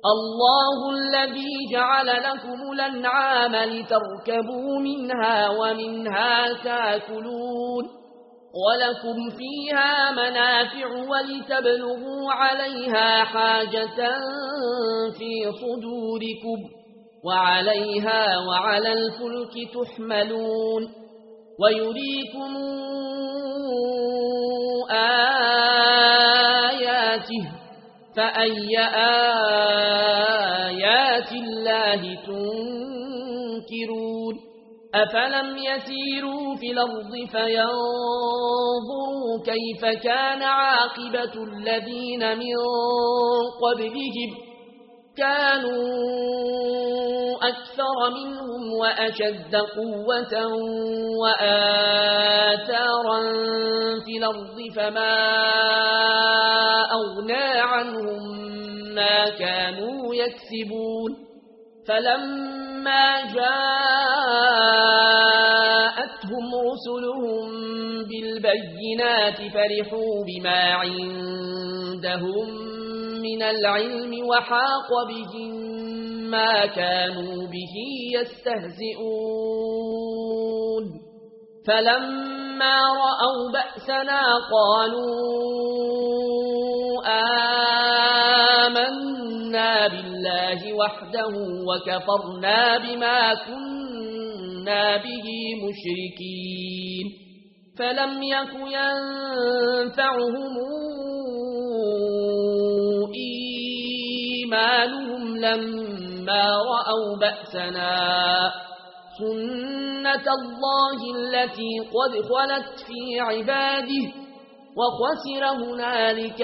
الله الذي جعل لكم الأنعام لتركبوا منها ومنها تاكلون ولكم فيها منافع ولتبلغوا عليها حاجة في صدوركم وعليها وعلى الفلك تحملون ويريكم آياته فأي آيات الله تنكرون أفلم يسيروا في الأرض فينظروا كيف كان عاقبة الذين من قبلهم كانوا أكثر منهم وأشد قوة وآثارا في الأرض فما أغنى عنهم ما كانوا يكسبون فلما جاءتهم رسلهم بالبينات فرحوا بما عندهم من العلم وحاق بهم ما كانوا به يستهزئون فلما رأوا بأسنا قالوا آمنا بالله وحده وكفرنا بما كنا به مشركين فلم يك ينفعهم إيمانهم لما رأوا بأسنا سنة الله التي قد خلت في عباده وخسر هنالك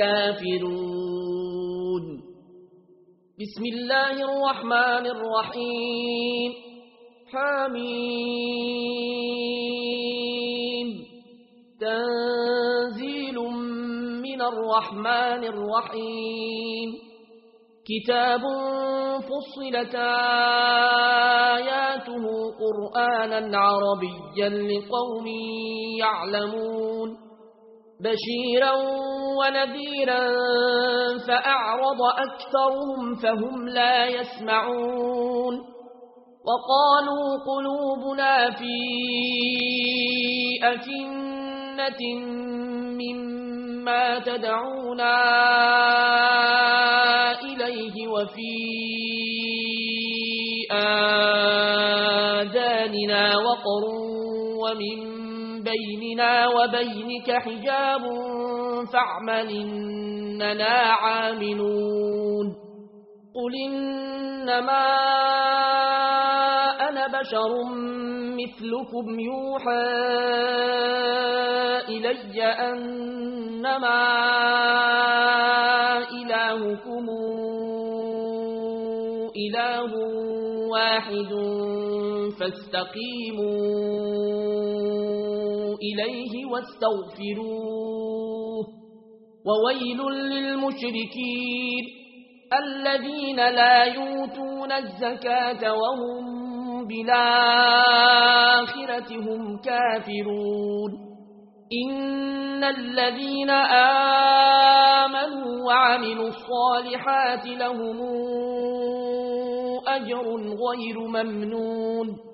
الكافرون بسم الله الرحمن الرحيم حميم تنزيل من الرحمن الرحيم كتاب فصلت آياته قرآنا عربيا لقوم يعلمون بشيرا ونذيرا فأعرض أكثرهم فهم لا يسمعون وقالوا قلوبنا في أكنة مما تدعونا إليه وفي آذاننا وقر ومن بيننا وبينك حجاب فاعمل إننا عاملون قل إنما أنا بشر مثلكم يوحى إلي أنما إلهكم إله واحد فاستقيموا إليه واستغفروه وويل للمشركين الذين لا يؤتون الزكاة وهم بالآخرة هم كافرون إن الذين آمنوا وعملوا الصالحات لهم أجر غير ممنون